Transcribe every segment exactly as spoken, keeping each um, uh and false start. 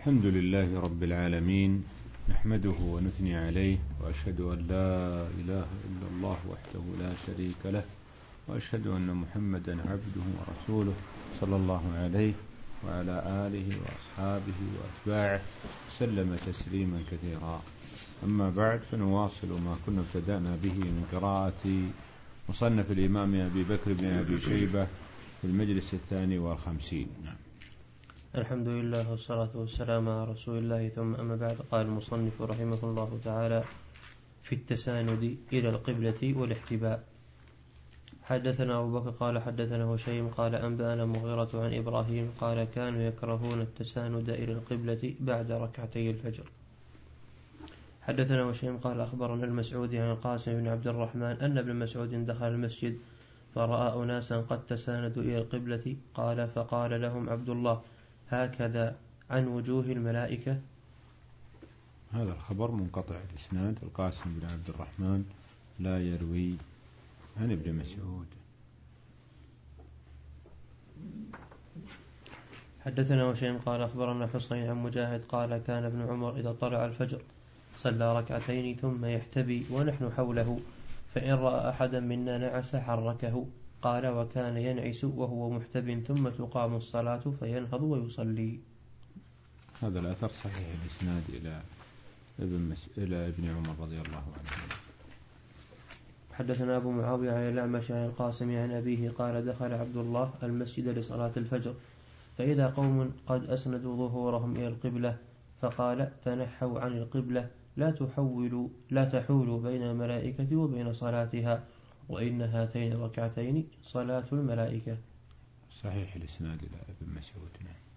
الحمد لله رب العالمين، نحمده ونثني عليه، وأشهد أن لا إله إلا الله وحده لا شريك له، وأشهد أن محمدا عبده ورسوله صلى الله عليه وعلى آله وأصحابه وأتباعه سلم تسليما كثيرا. أما بعد، فنواصل ما كنا ابتدأنا به من قراءة مصنف الإمام أبي بكر بن أبي شيبة في المجلس الثاني والخمسين. الحمد لله والصلاة والسلام على رسول الله، ثم أما بعد. قال المصنف رحمه الله تعالى: في التساند إلى القبلة والاحتباء. حدثنا أبو بكر قال حدثنا هشيم قال أنبأنا مغيرة عن إبراهيم قال كانوا يكرهون التساند إلى القبلة بعد ركعتي الفجر. حدثنا هشيم قال أخبرنا المسعودي عن قاسم بن عبد الرحمن أن ابن مسعود دخل المسجد فرأى أناسا قد تساندوا إلى القبلة، قال فقال لهم عبد الله: هكذا عن وجوه الملائكة. هذا الخبر منقطع الإسناد. القاسم بن عبد الرحمن لا يروي عن ابن مسعود. حدثنا هشيم قال أخبرنا حسين عن مجاهد قال كان ابن عمر إذا طلع الفجر صلى ركعتين ثم يحتبي ونحن حوله، فإن رأى أحدا منا نعس حركه. قال وكان ينعس وهو محتب ثم تقام الصلاة فينهض ويصلي. هذا الأثر صحيح الإسناد إلى ابن, مس... إلى ابن عمر رضي الله عنه. حدثنا أبو معاوية عن الأعمش عن القاسم عن أبيه قال دخل عبد الله المسجد لصلاة الفجر فإذا قوم قد أسندوا ظهورهم إلى القبلة، فقال تنحوا عن القبلة لا تحولوا لا تحولوا بين الملائكة وبين صلاتها، وإن هاتين الركعتين صلاة الملائكة. صحيح الإسناد إلى ابن مسعود.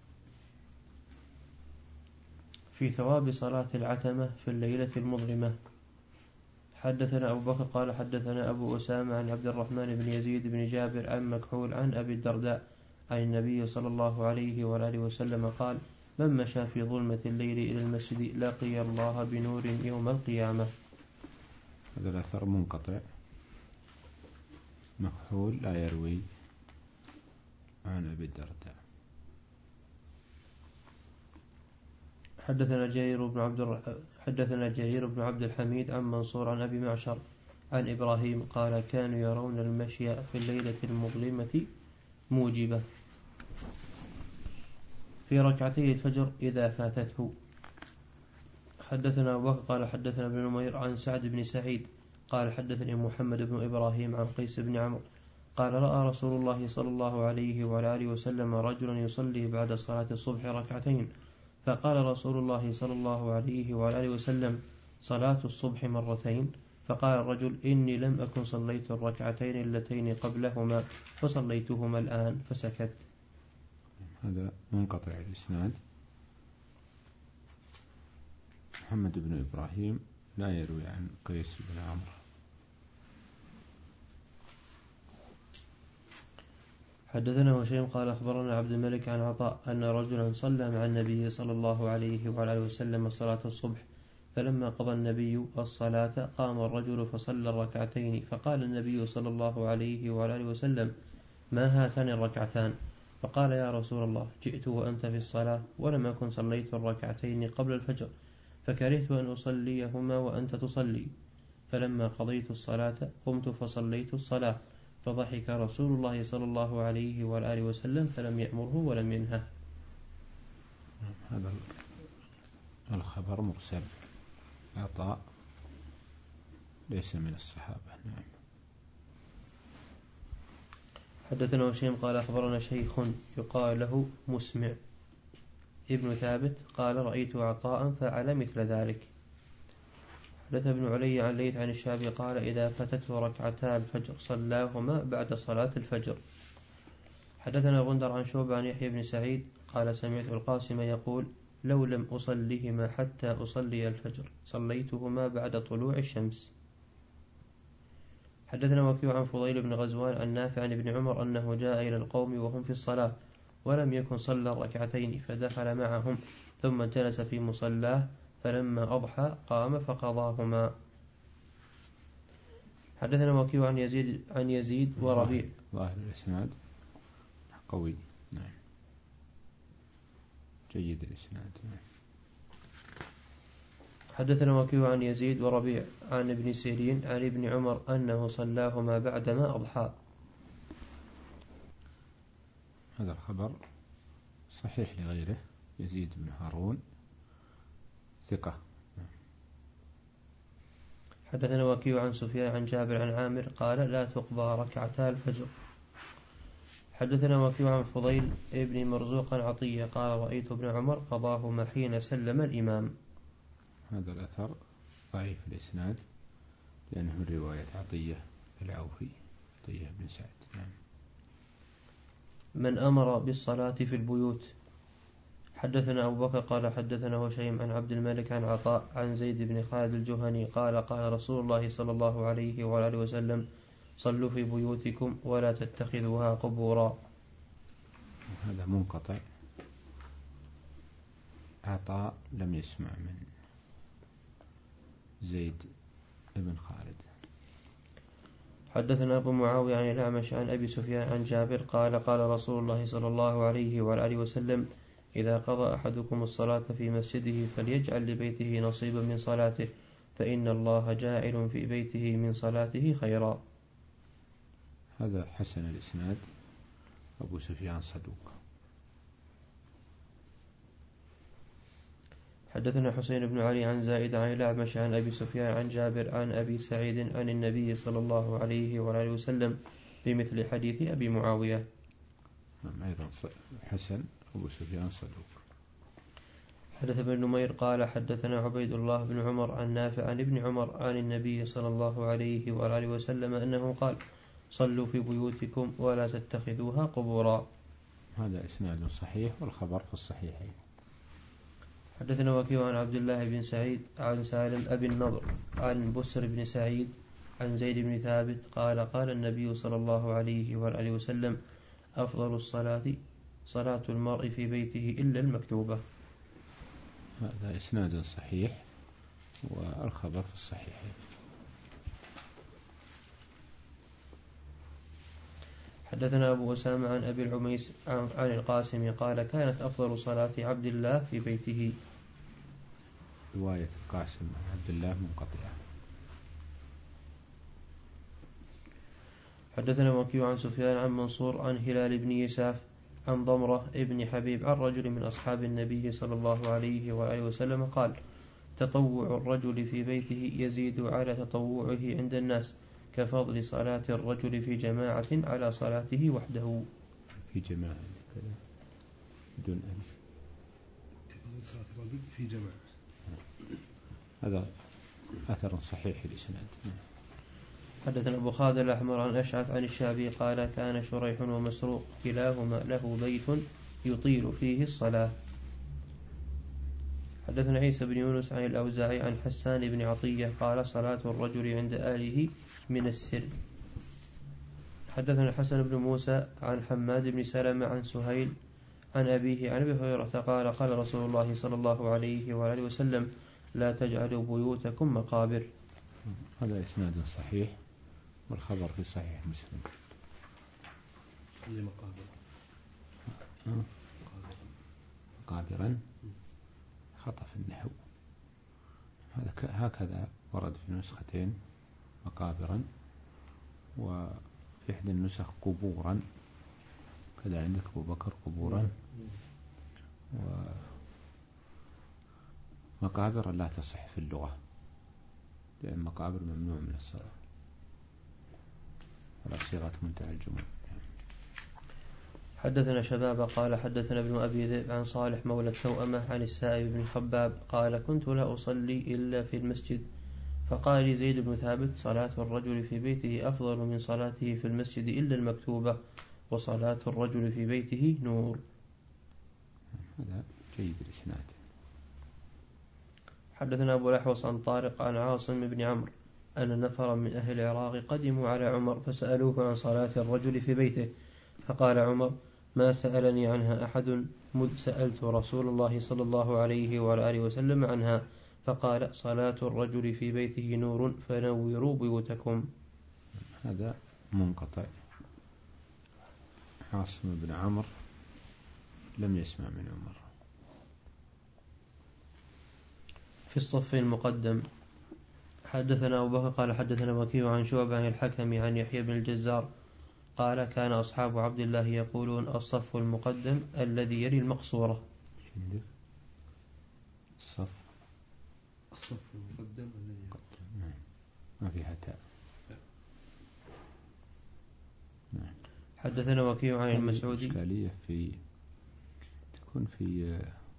في ثواب صلاة العتمة في الليلة المظلمة. حدثنا أبو بكر قال حدثنا أبو أسامة عن عبد الرحمن بن يزيد بن جابر عن مكحول عن أبي الدرداء عن النبي صلى الله عليه وآله وسلم قال: من مشى في ظلمة الليل إلى المسجد لقي الله بنور يوم القيامة. هذا الأثر منقطع. مكحول لا يروي عن أبي الدرداء. حدثنا جرير بن عبد حدثنا جرير بن عبد الحميد عن منصور عن أبي معشر عن إبراهيم قال كانوا يرون المشي في الليلة المظلمة موجبة في ركعتي الفجر إذا فاتته. حدثنا أبو بكر قال حدثنا ابن نمير عن سعد بن سعيد قال حدثني محمد بن إبراهيم عن قيس بن عمرو قال رأى رسول الله صلى الله عليه وآله وسلم رجلا يصلي بعد صلاة الصبح ركعتين، فقال رسول الله صلى الله عليه وآله وسلم: صلاة الصبح مرتين؟ فقال الرجل: إني لم أكن صليت الركعتين اللتين قبلهما فصليتهما الآن، فسكت. هذا منقطع الإسناد. محمد بن إبراهيم لا يروي عن قيس بن عمرو. حدثنا هشيم قال أخبرنا عبد الملك عن عطاء أن رجلا صلى مع النبي صلى الله عليه وعلى وسلم صلاة الصبح، فلما قضى النبي الصلاة قام الرجل فصلى الركعتين، فقال النبي صلى الله عليه وعلى وسلم: ما هاتان الركعتان؟ فقال: يا رسول الله، جئت وأنت في الصلاة ولم أكن صليت الركعتين قبل الفجر، فكرهت أن أصليهما وأنت تصلي، فلما قضيت الصلاة قمت فصليت الصلاة، فضحك رسول الله صلى الله عليه وآله وسلم فلم يأمره ولم ينهه. هذا الخبر مرسل. عطاء ليس من الصحابة. نعم. حدثنا هشيم قال أخبرنا شيخ يقال له مسمع ابن ثابت قال رأيت عطاء فعل مثل ذلك. حدث ابن علي عن ليث عن الشعبي قال إذا فاتته ركعتا الفجر صلاهما بعد صلاة الفجر. حدثنا غندر عن شعبة عن يحيى بن سعيد قال سمعت القاسم يقول: لو لم أصليهما حتى أصلي الفجر صليتهما بعد طلوع الشمس. حدثنا وكيع عن فضيل بن غزوان عن نافع عن ابن عمر أنه جاء إلى القوم وهم في الصلاة ولم يكن صلى الركعتين، فدخل معهم ثم جلس في مصلاه، فلما أضحى قام فقضاهما. حدثنا وكيع عن يزيد عن يزيد وربيع. ظاهر الإسناد قوي. نعم. جيد الإسناد. نعم. حدثنا وكيع عن يزيد وربيع عن ابن سيرين عن ابن عمر أنه صلاهما بعدما أضحى. هذا الخبر صحيح لغيره. يزيد بن هارون ثقة. حدثنا وكيع عن سفيان عن جابر عن عامر قال لا تقضى ركعتا الفجر. حدثنا وكيع عن فضيل ابن مرزوق عن عطية قال رأيت ابن عمر قضاهما حين سلم الإمام. هذا الأثر ضعيف الإسناد لأنه من رواية عطية العوفي عطية بن سعد. نعم. من أمر بالصلاة في البيوت. حدثنا أبو بكر قال حدثنا هشيم عن عبد الملك عن عطاء عن زيد بن خالد الجهني قال قال رسول الله صلى الله عليه وآله وسلم صلوا في بيوتكم ولا تتخذوها قبورا. هذا منقطع. عطاء لم يسمع من زيد بن خالد. حدثنا أبو معاوية عن الأعمش عن أبي سفيان عن جابر قال قال رسول الله صلى الله عليه وآله وسلم إذا قضى أحدكم الصلاة في مسجده فليجعل لبيته نصيبا من صلاته فإن الله جاعل في بيته من صلاته خيرا. هذا حسن الإسناد. أبو سفيان صدوق. حدثنا حسين بن علي عن زائد عن الأعمش عن أبي سفيان عن جابر عن أبي سعيد عن النبي صلى الله عليه وآله وسلم بمثل حديث أبي معاوية. أيضا حسن. أبو سفيان صدوق. حدث ابن نمير قال حدثنا عبيد الله بن عمر عن نافع عن ابن عمر عن النبي صلى الله عليه وآله وسلم أنه قال صلوا في بيوتكم ولا تتخذوها قبورا. هذا إسناد صحيح والخبر في الصحيحين. حدثنا وكيع عن عبد الله بن سعيد عن سالم أبي النضر عن بسر بن سعيد عن زيد بن ثابت قال قال النبي صلى الله عليه وآله وسلم أفضل الصلاة صلاة المرء في بيته إلا المكتوبة. هذا إسناد صحيح والخبر في الصحيحين. حدثنا أبو أسامة عن أبي العميس عن القاسم قال كانت أفضل صلاة عبد الله في بيته. رواية القاسم عن عبد الله منقطعة. حدثنا وكيع عن سفيان عن منصور عن هلال بن يساف عن ضمرة ابن حبيب عن رجل من أصحاب النبي صلى الله عليه وآله وسلم قال تطوع الرجل في بيته يزيد على تطوعه عند الناس كفضل صلاة الرجل في جماعة على صلاته وحده. في جماعة كذا بدون ألف. كفضل صلاة الرجل في جماعة. هذا أثر صحيح الإسناد. حدثنا أبو خالد الأحمر عن أشعث عن الشعبي قال كان شريح ومسروق كلاهما له بيت يطيل فيه الصلاة. حدثنا عيسى بن يونس عن الأوزاعي عن حسان بن عطية قال صلاة الرجل عند آله من السر. حدثنا حسن بن موسى عن حماد بن سلمة عن سهيل عن أبيه عن أبي هريرة قال قال رسول الله صلى الله عليه وآله وسلم لا تجعلوا بيوتكم مقابر. هذا إسناد صحيح والخبر في صحيح مسلم. مقابر. مقابرا خطأ في النحو. هكذا ورد في نسختين مقابرا وفي إحدى النسخ قبورا كذا عندك أبو بكر قبورا. ومقابر لا تصح في اللغة لأن مقابر ممنوع من الصلاة على صيغة منتهى الجموع. حدثنا شباب قال حدثنا ابن أبي ذئب عن صالح مولى التوأمة عن السائب بن خباب قال كنت لا أصلي إلا في المسجد فقال لي زيد بن ثابت صلاة الرجل في بيته أفضل من صلاته في المسجد إلا المكتوبة وصلاة الرجل في بيته نور. هذا جيد الإسناد. حدثنا أبو الأحوص عن طارق عن عاصم بن عمرو أن نفرا من أهل العراق قدموا على عمر فسألوه عن صلاة الرجل في بيته فقال عمر ما سألني عنها أحد مذ سألت رسول الله صلى الله عليه وآله وسلم عنها فقال صلاة الرجل في بيته نور فنوروا بيوتكم. هذا منقطع. عاصم بن عمرو لم يسمع من عمر. في الصف المقدم. حدثنا أبو بكر قال حدثنا وكيع عن شعبة عن الحكم عن يحيى بن الجزار قال كان أصحاب عبد الله يقولون الصف المقدم الذي يلي المقصورة. الصف الصف المقدم الذي نعم ما فيها تاء. نعم. حدثنا وكيع عن المسعودي. إشكالية في تكون في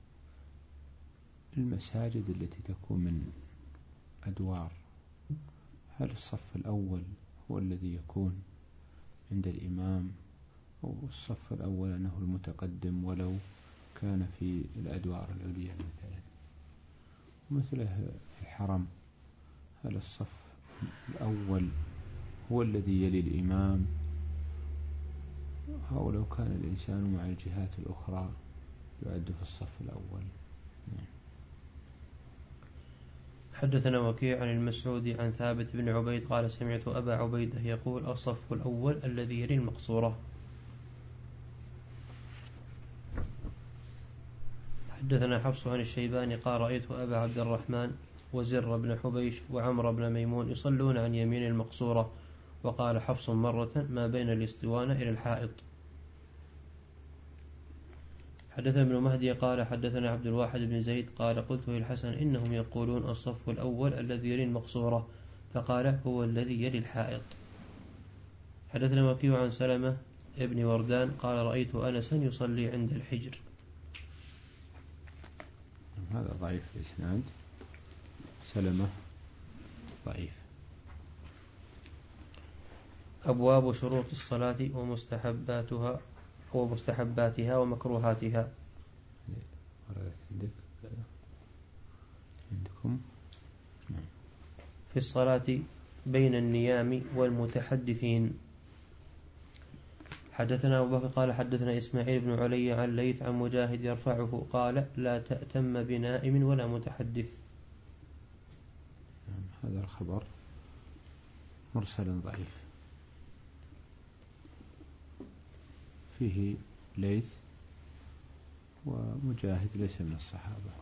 المساجد التي تكون من أدوار، هل الصف الأول هو الذي يكون عند الإمام أو الصف الأول أنه المتقدم ولو كان في الأدوار العليا مثلا؟ مثله في الحرم هل الصف الأول هو الذي يلي الإمام أو لو كان الإنسان مع الجهات الأخرى يعد في الصف الأول؟ نعم. حدثنا وكيع عن المسعودي عن ثابت بن عبيد قال سمعت أبا عبيدة يقول الصف الأول الذي يلي المقصورة. حدثنا حفص عن الشيباني قال رأيت أبا عبد الرحمن وزر بن حبيش وعمر بن ميمون يصلون عن يمين المقصورة. وقال حفص مرة ما بين الاسطوانة إلى الحائط. حدثنا ابن مهدي قال حدثنا عبد الواحد بن زيد قال قلت للحسن إنهم يقولون الصف الأول الذي يلي المقصورة، فقال هو الذي يلي الحائط. حدثنا وكيع عن سلمة ابن وردان قال رأيت أنسا يصلي عند الحجر. هذا ضعيف الإسناد، سلمة ضعيف. أبواب شروط الصلاة ومستحباتها ومستحباتها ومكروهاتها. عندكم في الصلاة بين النيام والمتحدثين. حدثنا أبو بكر قال حدثنا إسماعيل بن علي عن ليث عن مجاهد يرفعه قال لا تأتم بنائم ولا متحدث. هذا الخبر مرسل ضعيف فيه ليث ومجاهد ليس من الصحابة.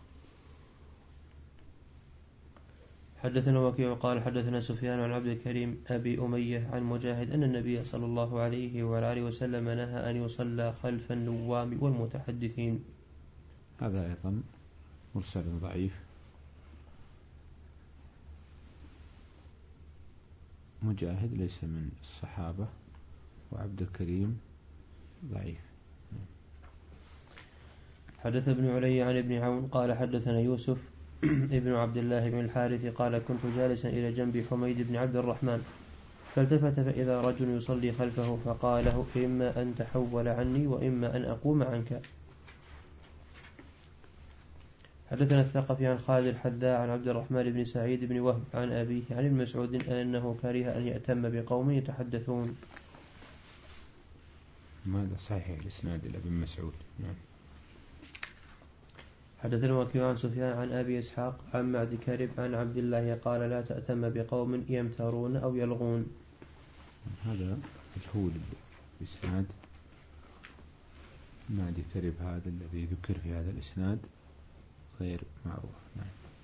حدثنا وكيع قال حدثنا سفيان عن عبد الكريم أبي أمية عن مجاهد أن النبي صلى الله عليه وآله وسلم نهى أن يصلى خلف النوام والمتحدثين. هذا أيضا مرسل ضعيف. مجاهد ليس من الصحابة وعبد الكريم ضعيف. حدث ابن علي عن ابن عون قال حدثنا يوسف ابن عبد الله بن الحارث قال كنت جالسا إلى جنب حميد بن عبد الرحمن فالتفت فإذا رجل يصلي خلفه فقال له إما أن تحول عني وإما أن أقوم عنك. حدثنا الثقفي عن خالد الحذاء عن عبد الرحمن بن سعيد بن وهب عن أبيه عن ابن مسعود أنه كره أن يأتم بقوم يتحدثون. ماذا صحيح الإسناد إلى ابن مسعود. نعم. حدثنا وكيع عن سفيان عن أبي إسحاق عن معد كرب عن عبد الله قال لا تأتم بقوم يمترون أو يلغون. هذا مجهول الإسناد. معد كرب هذا الذي ذكر في هذا الإسناد غير معروف. نعم.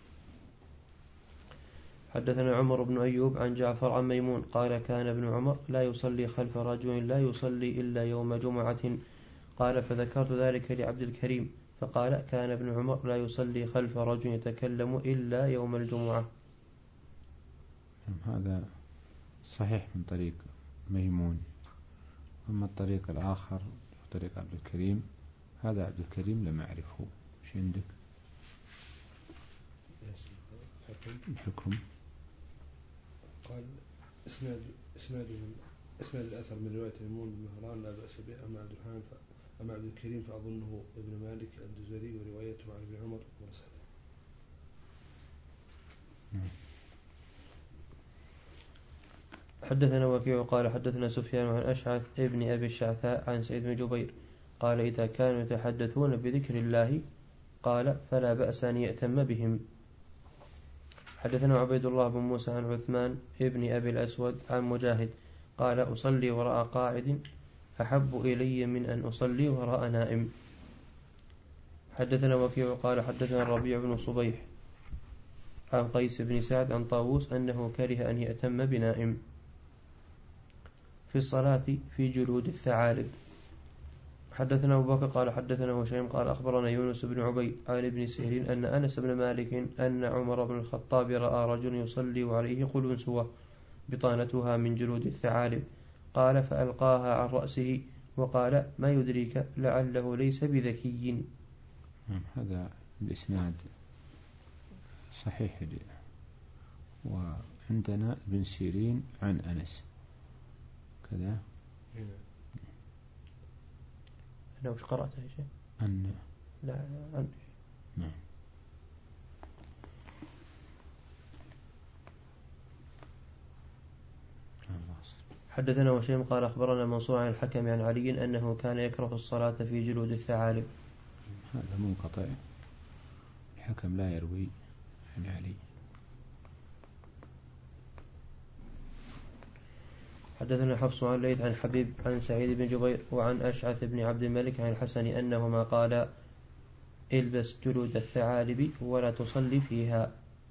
حدثنا عمر بن أيوب عن جعفر عن ميمون قال كان ابن عمر لا يصلي خلف رجل لا يصلي إلا يوم جمعة. قال فذكرت ذلك لعبد الكريم فقال كان ابن عمر لا يصلي خلف رجل يتكلم إلا يوم الجمعة. هذا صحيح من طريق ميمون. أما الطريق الآخر طريق عبد الكريم هذا عبد الكريم لم أعرفه. ايش عندك؟ الحكم قال اسناد اسناد اسناد الأثر من رواية ميمون بن مهران لا بأس به. أما عبد الرحمن أما عبد الكريم فأظنه ابن مالك الجزري وروايته عن ابن عمر مرسلة. حدثنا وكيع قال حدثنا سفيان عن أشعث ابن أبي الشعثاء عن سعيد بن جبير قال إذا كانوا يتحدثون بذكر الله قال فلا بأس أن يأتم بهم. حدثنا عبيد الله بن موسى عن عثمان ابن أبي الأسود عن مجاهد قال أصلي وراء قاعد أحب إلي من أن أصلي وراء نائم. حدثنا وكيع قال حدثنا الربيع بن صبيح عن قيس بن سعد عن طاووس أنه كره أن يأتم بنائم في الصلاة في جلود الثعالب. حدثنا أبو بكر قال حدثنا هشيم قال أخبرنا يونس بن عبيد عن ابن سيرين أن أنس بن مالك أن عمر بن الخطاب رأى رجل يصلي وعليه قلنسوة بطانتها من جلود الثعالب، قال فألقاها عن رأسه وقال ما يدريك لعله ليس بذكي. هذا الإسناد صحيح، وعندنا ابن سيرين عن أنس كذا. أنا وش قرأتها يا شيخ؟ أن لا أن نعم. حدثنا وشيم قال أخبرنا منصور عن الحكم عن علي أنه كان يكره الصلاة في جلود الثعالب. هذا منقطع، الحكم لا يروي عن علي. حدثنا حفص عن ليث عن حبيب عن سعيد بن جبير وعن أشعث بن عبد الملك عن الحسن أنهما قال البس جلود الثعالب ولا تصلي فيها.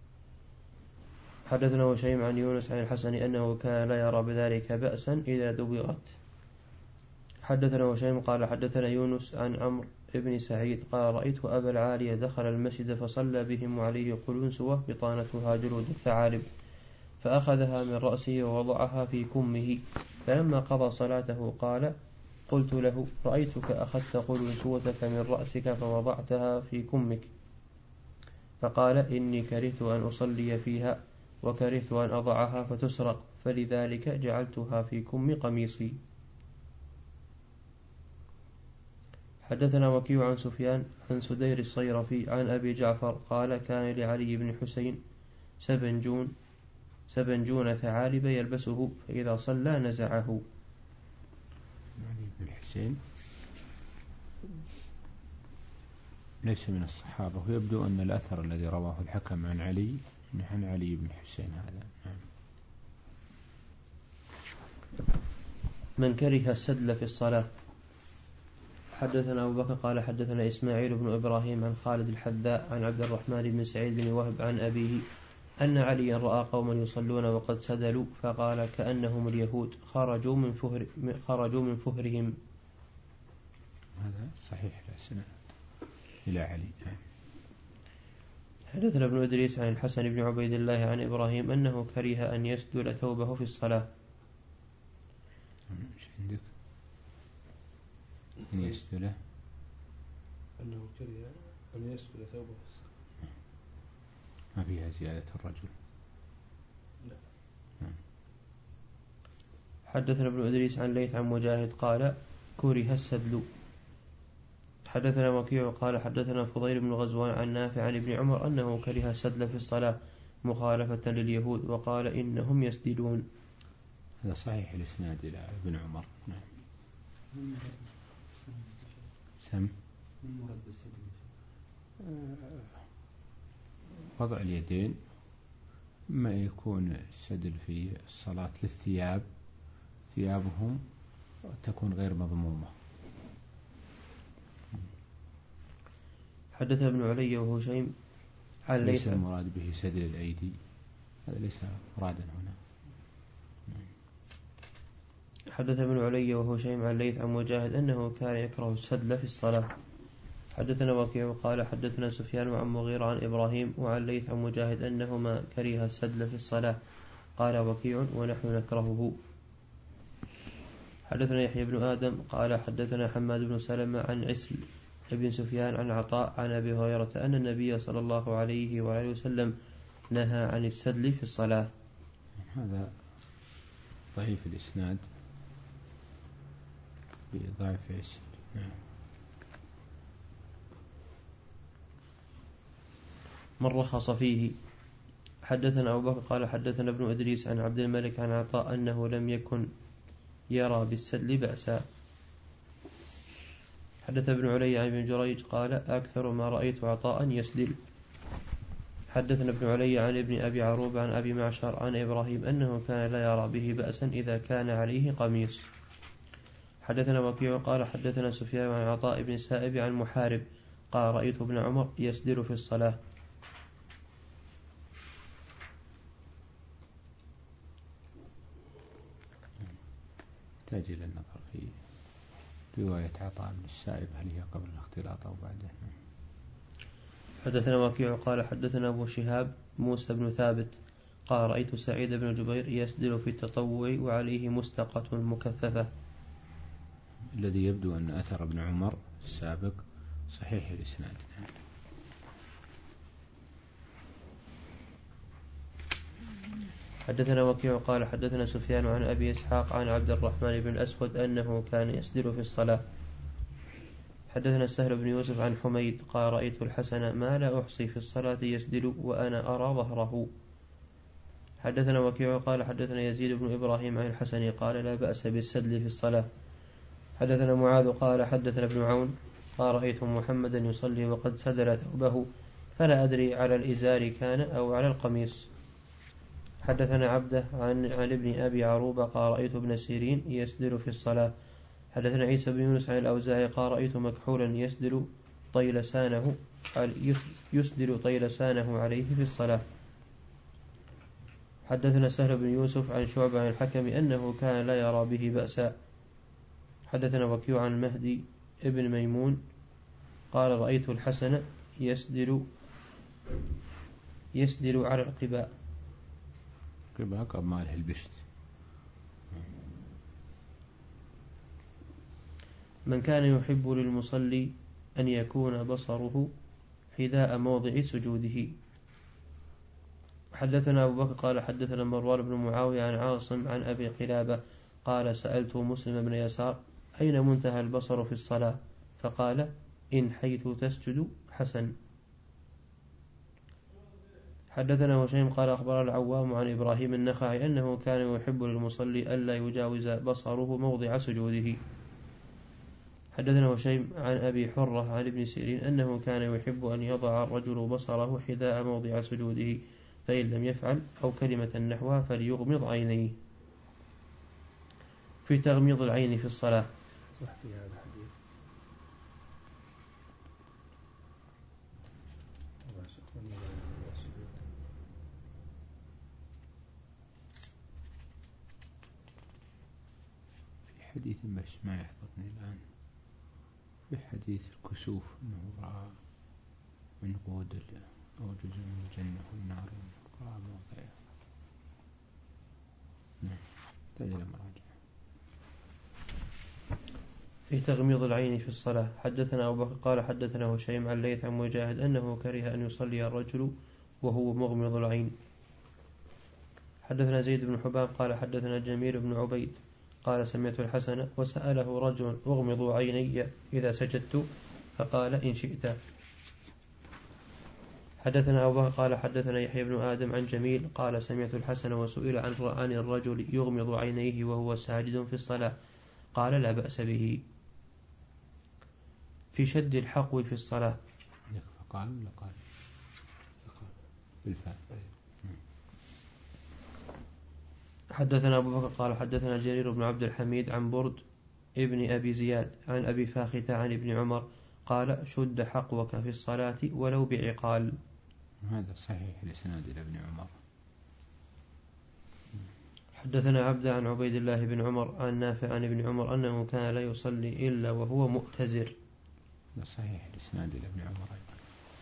حدثنا وشيم عن يونس عن الحسن أنه كان لا يرى بذلك بأسا إذا دبغت. حدثنا وشيم قال حدثنا يونس عن عمرو بن سعيد قال رأيت أبا العالية دخل المسجد فصلى بهم وعليه قلنسوة بطانتها جلود الثعالب، فأخذها من رأسه ووضعها في كمه، فلما قضى صلاته قال قلت له رأيتك أخذت قلنسوتك من رأسك فوضعتها في كمك، فقال إني كرهت أن أصلي فيها وكرهت أن أضعها فتسرق، فلذلك جعلتها في كم قميصي. حدثنا وكيع عن سفيان عن سدير الصيرفي عن أبي جعفر قال كان لعلي بن حسين سبنجون سبنجون ثعالب يلبسه فإذا صلى نزعه. علي بن حسين ليس من الصحابة، ويبدو أن الأثر الذي رواه الحكم عن علي عن علي بن حسين هذا. من كره السدل في الصلاة. حدثنا أبو بكر قال حدثنا إسماعيل بن إبراهيم عن خالد الحذاء عن عبد الرحمن بن سعيد بن وهب عن أبيه أن علي رأى قوما يصلون وقد سدلوا فقال كأنهم اليهود خرجوا من فهر خرجوا من فهرهم. هذا صحيح السنة إلى علي. حدثنا ابن إدريس عن الحسن بن عبيد الله عن إبراهيم أنه كره أن يسدل ثوبه في الصلاة. ايش عندك؟ أن يسدله أنه كره أن يسدل ثوبه في الصلاة. ما فيها زيادة الرجل. لا. حدثنا ابن إدريس عن ليث عن مجاهد قال كره السدل. حدثنا وكيع قال حدثنا فضيل بن غزوان عن نافع عن ابن عمر أنه كره السدل في الصلاة مخالفة لليهود وقال إنهم يسدلون. هذا صحيح الإسناد إلى ابن عمر. نعم. سم وضع اليدين ما يكون السدل في الصلاة للثياب، ثيابهم تكون غير مضمومة. حدث ابن علي وهشيم عن ليس المراد به سدل الأيدي، هذا ليس مرادا هنا. حدث ابن علي وهشيم عن ليث عن مجاهد أنه كان يكره السدل في الصلاة. حدثنا وكيع قال حدثنا سفيان عن مغيرة عن إبراهيم وعن ليث عن مجاهد أنهما كره السدل في الصلاة. قال وكيع ونحن نكرهه. حدثنا يحيى بن آدم قال حدثنا حماد بن سلمة عن عسل ابن سفيان عن عطاء عن أبي هريرة أن النبي صلى الله عليه وآله وسلم نهى عن السدل في الصلاة. هذا ضعيف الإسناد بضعف عسل. نعم. من رخص فيه. حدثنا أبو بكر قال حدثنا ابن إدريس عن عبد الملك عن عطاء أنه لم يكن يرى بالسدل بأسا. حدث ابن علي عن ابن جريج قال أكثر ما رأيت عطاء يسدل. حدثنا ابن علي عن ابن أبي عروبة عن أبي معشر عن إبراهيم أنه كان لا يرى به بأسا إذا كان عليه قميص. حدثنا وكيع قال حدثنا سفيان عن عطاء بن السائب عن محارب قال رأيت ابن عمر يسدل في الصلاة. يحتاج إلى النظر في رواية عطاء بن السائب هل هي قبل الاختلاط أو بعده. حدثنا وكيع قال حدثنا أبو شهاب موسى بن ثابت قال رأيت سعيد بن جبير يسدل في التطوع وعليه مستقة مكثفة. الذي يبدو أن أثر ابن عمر السابق صحيح الإسناد. حدثنا وكيع قال حدثنا سفيان عن أبي إسحاق عن عبد الرحمن بن الأسود أنه كان يسدل في الصلاة. حدثنا سهل بن يوسف عن حميد قال رأيت الحسن ما لا أحصي في الصلاة يسدل وأنا أرى ظهره. حدثنا وكيع قال حدثنا يزيد بن إبراهيم عن الحسن قال لا بأس بالسدل في الصلاة. حدثنا معاذ قال حدثنا ابن عون قال رأيت محمدا يصلي وقد سدل ثوبه فلا أدري على الإزار كان أو على القميص. حدثنا عبده عن, عن ابن أبي عروبة قال رأيت ابن سيرين يسدل في الصلاة. حدثنا عيسى بن يونس عن الأوزاعي قال رأيت مكحولا يسدل طيلسانه يسدل طيلسانه عليه في الصلاة. حدثنا سهل بن يوسف عن شعبة عن الحكم أنه كان لا يرى به بأسا. حدثنا وكيع عن مهدي ابن ميمون قال رأيت الحسن يسدل يسدل على القباء. قباء قبل ماله البشت. من كان يحب للمصلي أن يكون بصره حذاء موضع سجوده. حدثنا أبو بكر قال حدثنا مروان بن معاوية عن عاصم عن أبي قلابة قال سألت مسلم بن يسار أين منتهى البصر في الصلاة فقال إن حيث تسجد حسن. حدثنا هشيم قال أخبر العوام عن إبراهيم النخعي أنه كان يحب للمصلي ألا يجاوز بصره موضع سجوده. حدثنا هشيم عن أبي حرة عن ابن سيرين أنه كان يحب أن يضع الرجل بصره حذاء موضع سجوده فإن لم يفعل أو كلمة نحوها فليغمض عينيه. في تغميض العين في الصلاة. صح في هذا الحديث في حديث بس ما يحفظني الآن في حديث الكسوف أنه رأى من قود أو جزء من الجنة والنار رأى موضعه. نعم تجد مراجعة. في تغميض العين في الصلاة. حدثنا أبو بكر قال حدثنا هشيم عن ليث عن مجاهد أنه كره أن يصلي الرجل وهو مغمض العين. حدثنا زيد بن حباب قال حدثنا جميل بن عبيد قال سمعت الحسن وسأله رجل أغمض عيني إذا سجدت فقال إن شئت. حدثنا أبو بكر قال حدثنا يحيى بن آدم عن جميل قال سمعت الحسن وسئل عن الرجل يغمض عينيه وهو ساجد في الصلاة قال لا بأس به. في شد الحقو في الصلاة. فقال ولا قال؟ بالفعل. حدثنا أبو بكر قال حدثنا جرير بن عبد الحميد عن برد ابن أبي زياد عن أبي فاختة عن ابن عمر قال شد حقوك في الصلاة ولو بعقال. هذا صحيح الإسناد إلى ابن عمر. حدثنا عبد عن عبيد الله بن عمر عن نافع عن ابن عمر أنه كان لا يصلي إلا وهو مؤتزر. هذا صحيح الإسناد إلى ابن عمر أيضا.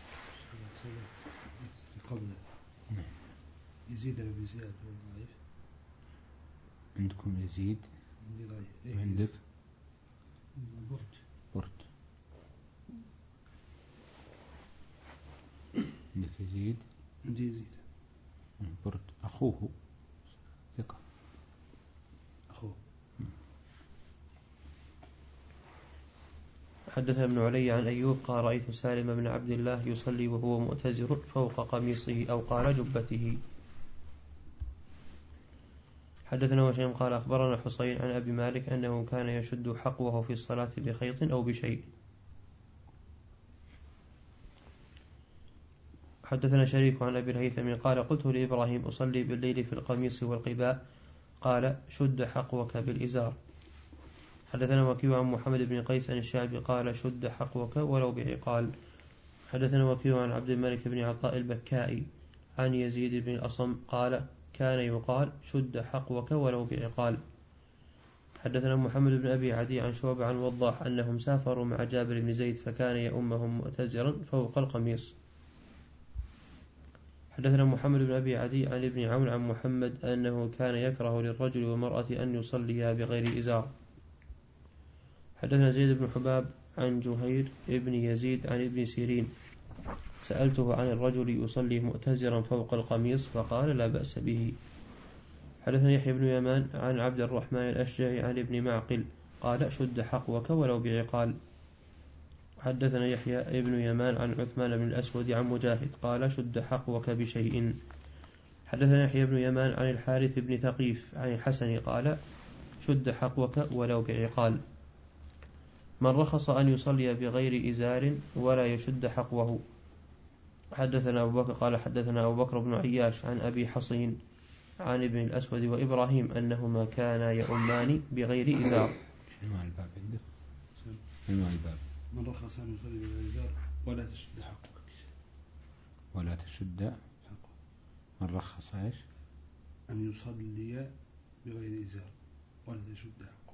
قبله يزيد بن زياد ضعيف. عندكم يزيد ضعيف. عندك برد برد عندك يزيد عندي يزيد برد أخوه ثقة أخوه. حدثنا ابن علي عن أيوب قال رأيت سالم بن عبد الله يصلي وهو مؤتزر فوق قميصه أو قال جبته. حدثنا وشيم قال أخبرنا حسين عن أبي مالك أنه كان يشد حقوه في الصلاة بخيط أو بشيء. حدثنا شريك عن أبي الهيثم قال قلت لإبراهيم أصلي بالليل في القميص والقباء قال شد حقوك بالإزار. حدثنا وكيع عن محمد بن قيس عن الشعبي قال شد حقوك ولو بعقال. حدثنا وكيع عن عبد الملك بن عطاء البكائي عن يزيد بن الأصم قال كان يقال شد حقوك ولو بعقال. حدثنا محمد بن أبي عدي عن شعبة عن وضاح أنهم سافروا مع جابر بن زيد فكان يؤمهم مؤتزرا فوق القميص. حدثنا محمد بن أبي عدي عن ابن عون عن محمد أنه كان يكره للرجل والمرأة أن يصليا بغير إزار. حدثنا زيد بن حباب عن جهير ابن يزيد عن ابن سيرين سألته عن الرجل يصلي مؤتزرا فوق القميص فقال لا بأس به. حدثنا يحيى بن يمان عن عبد الرحمن الأشجعي عن ابن معقل قال شد حقوك ولو بعقال. حدثنا يحيى ابن يمان عن عثمان بن الأسود عن مجاهد قال شد حقوك بشيء. حدثنا يحيى بن يمان عن الحارث بن ثقيف عن الحسن قال شد حقوك ولو بعقال. من رخص أن يصلي بغير إزار ولا يشد حقوه. حدثنا أبو بكر قال حدثنا أبو بكر بن عياش عن أبي حصين عن ابن الأسود وإبراهيم أنهما كانا يؤمان بغير إزار. عنوان الباب عندك؟ عنوان الباب من رخص أن يصلي بغير إزار ولا تشد حقك. ولا تشد حقه. من رخص ايش؟ أن يصلي بغير إزار ولا تشد حقك.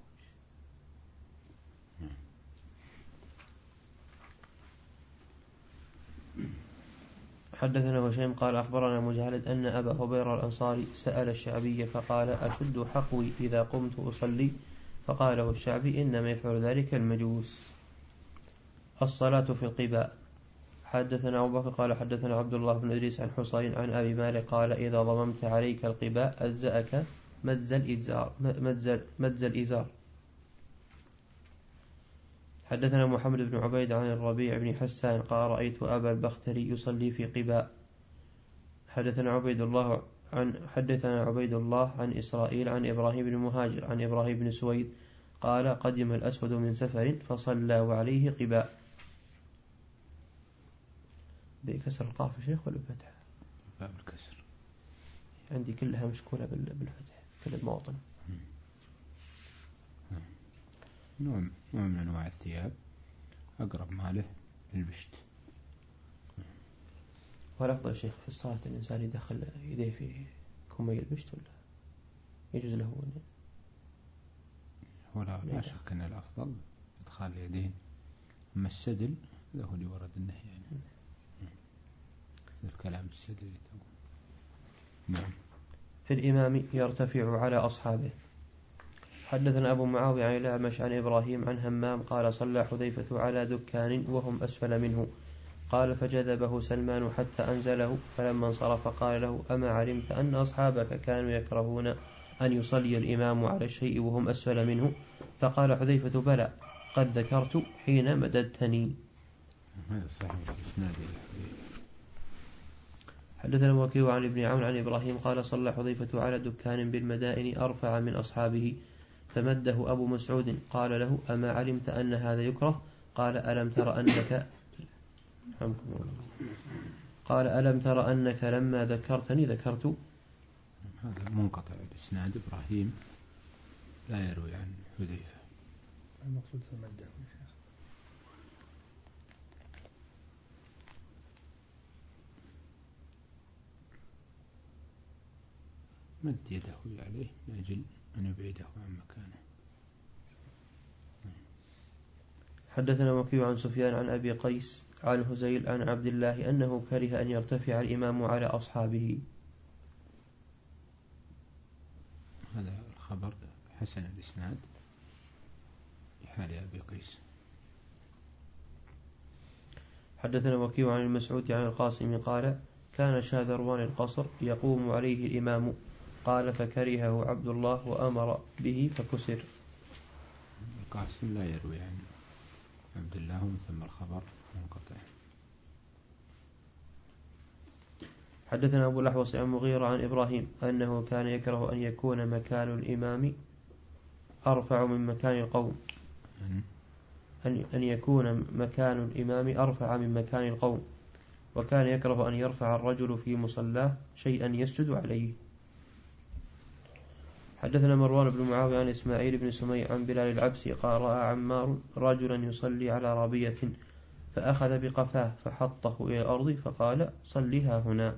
حدثنا هشيم قال أخبرنا مجاهد أن أبا هبيرة الأنصاري سأل الشعبي فقال أشد حقوي إذا قمت أصلي؟ فقال له الشعبي إنما يفعل ذلك المجوس. الصلاة في القباء. حدثنا أبو بكر قال حدثنا عبد الله بن إدريس عن حسين عن أبي مالك قال إذا ضممت عليك القباء أجزأك مدز الإزار, مدز, مدز الإزار. حدثنا محمد بن عبيد عن الربيع بن حسان قال رأيت أبا البختري يصلي في قباء. حدثنا عبيد الله عن حدثنا عبيد الله عن إسرائيل عن إبراهيم بن مهاجر عن إبراهيم بن سويد قال قدم الأسود من سفر فصلى وعليه قباء. بكسر القاف شيخ ولا بفتح؟ باب الكسر عندي كلها مشكولة بالفتح كل المواطن. نوع من أنواع الثياب أقرب ماله البشت. ولا أفضل شيخ في الصلاة الإنسان يدخل يديه في كمي البشت ولا يجوز له؟ ولا لا شك أن الأفضل إدخال اليدين. أما السدل له اللي ورد النهي يعني. الكلام السدل. نعم. في الإمام يرتفع على أصحابه. حدثنا أبو معاوية عن الأعمش عن إبراهيم عن همام قال صلى حذيفة على دكان وهم أسفل منه قال فجذبه سلمان حتى أنزله فلما انصرف قال له أما علمت أن أصحابك كانوا يكرهون أن يصلي الإمام على الشيء وهم أسفل منه؟ فقال حذيفة بلى قد ذكرت حين مددتني. هذا صحيح الإسناد. حدثنا وكيع عن ابن عون عن إبراهيم قال صلى حذيفة على دكان بالمدائن أرفع من أصحابه فمده أبو مسعود قال له أما علمت أن هذا يكره؟ قال ألم تر أنك قال ألم تر أنك لما ذكرتني ذكرت. هذا منقطع الإسناد. إبراهيم لا يروي عن حذيفة. المقصود فمده مد يده عليه من أجل أن يبعده عن مكانه. حدثنا وكيع عن سفيان عن أبي قيس عن هزيل عن عبد الله أنه كره أن يرتفع الإمام على أصحابه. هذا الخبر حسن الإسناد لحال أبي قيس. حدثنا وكيع عن المسعود عن القاسم قال كان شاذروان القصر يقوم عليه الإمام قال فكرهه عبد الله وأمر به فكسر. القاسم لا يروي عن عبد الله ومن ثم الخبر منقطع. حدثنا أبو الأحوص عن مغيرة عن إبراهيم أنه كان يكره أن يكون مكان الإمام أرفع من مكان القوم أن أن يكون مكان الإمام أرفع من مكان القوم وكان يكره أن يرفع الرجل في مصلاه شيئا يسجد عليه. حدثنا مروان بن معاوية عن إسماعيل بن سميع عن بلال العبسي قال رأى عمار رجلا يصلي على رابية فأخذ بقفاه فحطه إلى الأرض فقال صلها هنا.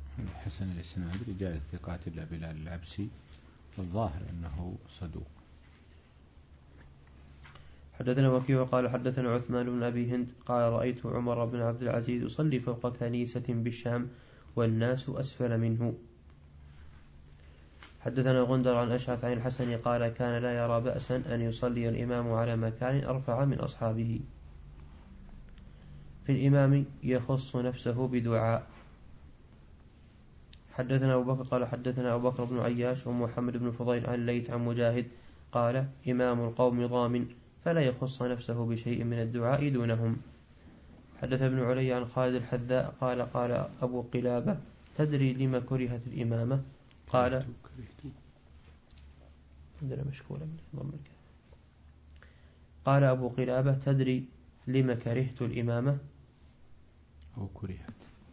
حسن الإسناد رجال الثقات إلا بلال العبسي والظاهر أنه صدوق. حدثنا وكيع قال حدثنا عثمان بن أبي هند قال رأيت عمر بن عبد العزيز يصلي فوق كنيسة بالشام والناس أسفل منه. حدثنا غندر عن أشعث عن الحسن قال كان لا يرى بأسا أن يصلي الإمام على مكان أرفع من أصحابه. في الإمام يخص نفسه بدعاء. حدثنا أبو بكر قال حدثنا أبو بكر بن عياش ومحمد بن فضيل عن الليث عن مجاهد قال إمام القوم ضامن فلا يخص نفسه بشيء من الدعاء دونهم. حدث ابن علي عن خالد الحذاء قال قال أبو قلابة تدري لما كرهت الإمامة؟ قال قال أبو قلابة تدري لما كرهت الإمامة أو كرهت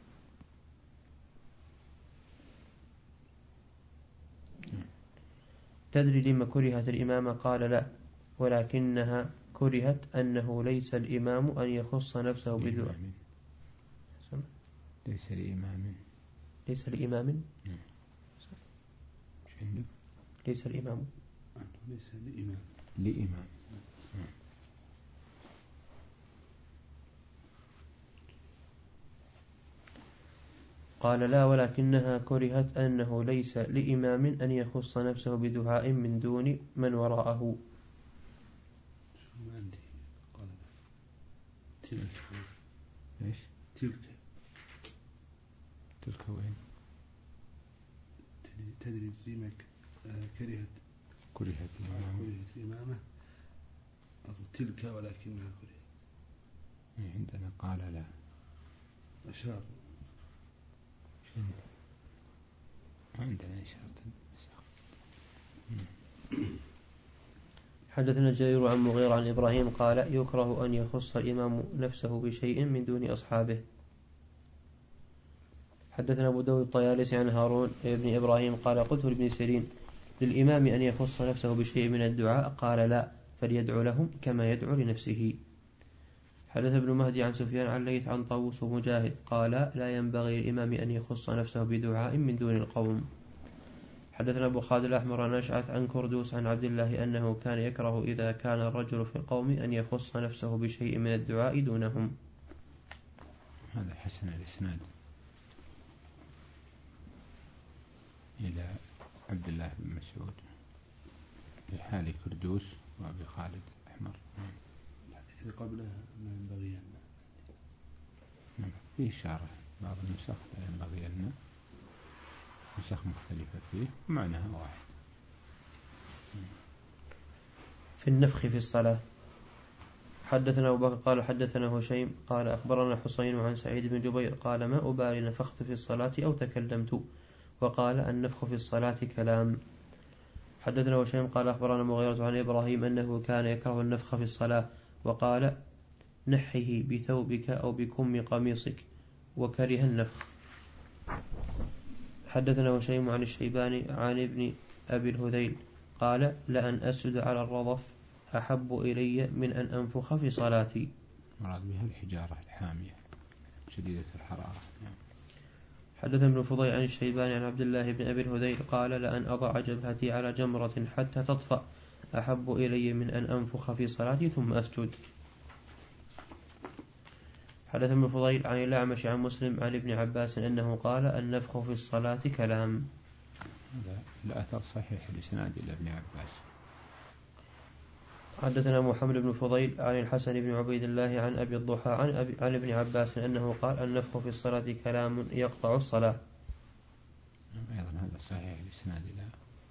تدري لما كرهت الإمامة؟ قال لا ولكنها كرهت أنه ليس الإمام أن يخص نفسه بدعاء. ليس لإمام ليس لإمام ليس الإمام ليس لإمام لإمام قال لا ولكنها كرهت أنه ليس لإمام أن يخص نفسه بدعاء من دون من وراءه. ما عندي قال تلك إيش تلك تلك وين تدري لما كرهت كرهت الإمامة كرهت الإمامة تلك ولكنها كرهت. عندنا قال لا أشار عندنا إشارة. حدثنا الجرير عن مغير عن إبراهيم قال يكره أن يخص الإمام نفسه بشيء من دون أصحابه. حدثنا أبو داود الطيالسي عن هارون بن إبراهيم قال قلت لابن سيرين للإمام أن يخص نفسه بشيء من الدعاء؟ قال لا فليدعو لهم كما يدعو لنفسه. حدث ابن مهدي عن سفيان عن ليث عن طاووس ومجاهد قال لا ينبغي للإمام أن يخص نفسه بدعاء من دون القوم. حدثنا أبو خالد الأحمر عن أشعث عن كردوس عن عبد الله أنه كان يكره إذا كان الرجل في القوم أن يخص نفسه بشيء من الدعاء دونهم. هذا حسن الإسناد إلى عبد الله بن مسعود بحال كردوس وأبي خالد الأحمر. الحديث قبلها ما ينبغي أن في إشارة بعض النسخ لا ينبغي أن نسخ مختلفة فيه معناها واحد. في النفخ في الصلاة. حدثنا أبو بكر قال حدثنا هشيم قال أخبرنا حسين عن سعيد بن جبير قال ما أبالي نفخت في الصلاة أو تكلمت، وقال النفخ في الصلاة كلام. حدثنا هشيم قال أخبرنا مغيرة عن إبراهيم أنه كان يكره النفخ في الصلاة وقال نحه بثوبك أو بكم قميصك، وكره النفخ. حدثنا هشيم عن الشيباني عن ابن أبي الهذيل قال لأن أسجد على الرضف أحب إلي من أن أنفخ في صلاتي. مراد بها الحجارة الحامية شديدة الحرارة. حدثنا ابن فضيل عن الشيباني عن عبد الله بن أبي الهذيل قال لأن أضع جبهتي على جمرة حتى تطفأ أحب إلي من أن أنفخ في صلاتي ثم أسجد. حدثنا ابن فضيل عن الأعمش عن مسلم عن ابن عباس أنه قال النفخ في الصلاة كلام. هذا الأثر صحيح الإسناد إلى ابن عباس. حدثنا محمد بن فضيل عن الحسن بن عبيد الله عن أبي الضحى عن, أبي عن ابن عباس أنه قال النفخ في الصلاة كلام يقطع الصلاة. أيضا هذا صحيح الإسناد إلى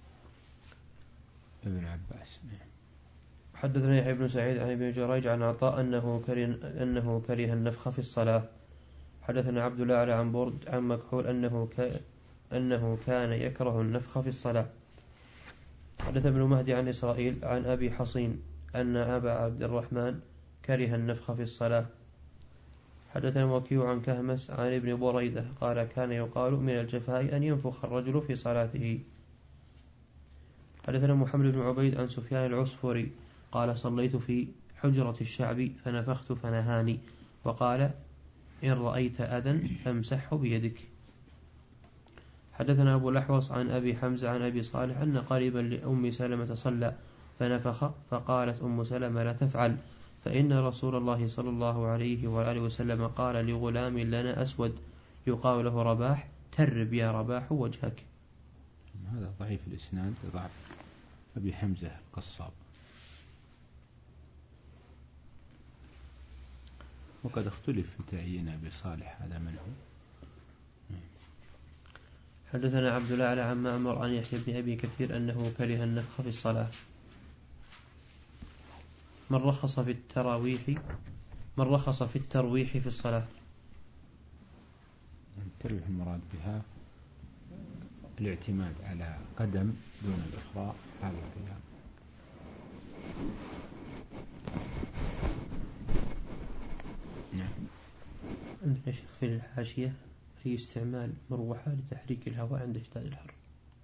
ابن عباس. حدثنا يحيى بن سعيد عن ابن جريج عن عطاء أنه كره, أنه كره النفخ في الصلاة. حدثنا عبد الله عن برد عن مكحول أنه, ك... أنه كان يكره النفخ في الصلاة. حدث ابن مهدي عن إسرائيل عن أبي حصين أن أبا عبد الرحمن كره النفخ في الصلاة. حدثنا وكيع عن كهمس عن ابن بريدة قال كان يقال من الجفاء أن ينفخ الرجل في صلاته. حدثنا محمد بن عبيد عن سفيان العصفوري قال صليت في حجرة الشعب فنفخت فنهاني وقال إن رأيت أذى فامسحه بيدك. حدثنا أبو الأحوص عن أبي حمزة عن أبي صالح أن قريبا لأم سلمة صلى فنفخ، فقالت أم سلمة لا تفعل، فإن رسول الله صلى الله عليه وآله وسلم قال لغلام لنا أسود يقال له رباح: ترب يا رباح وجهك. هذا ضعيف الإسناد ضعف أبي حمزة القصاب، وقد اختلف في تعيين أبي صالح هذا منه. حدثنا عبد الأعلى عن معمر عن يحيى بن أبي كثير أنه كره النفخ في الصلاة. من رخص في التراويح من رخص في الترويح في الصلاة. الترويح المراد بها الاعتماد على قدم دون الأخرى حال القيام. نعم. عندنا شيخ في الحاشية في استعمال مروحة لتحريك الهواء عند اشتداد الحر.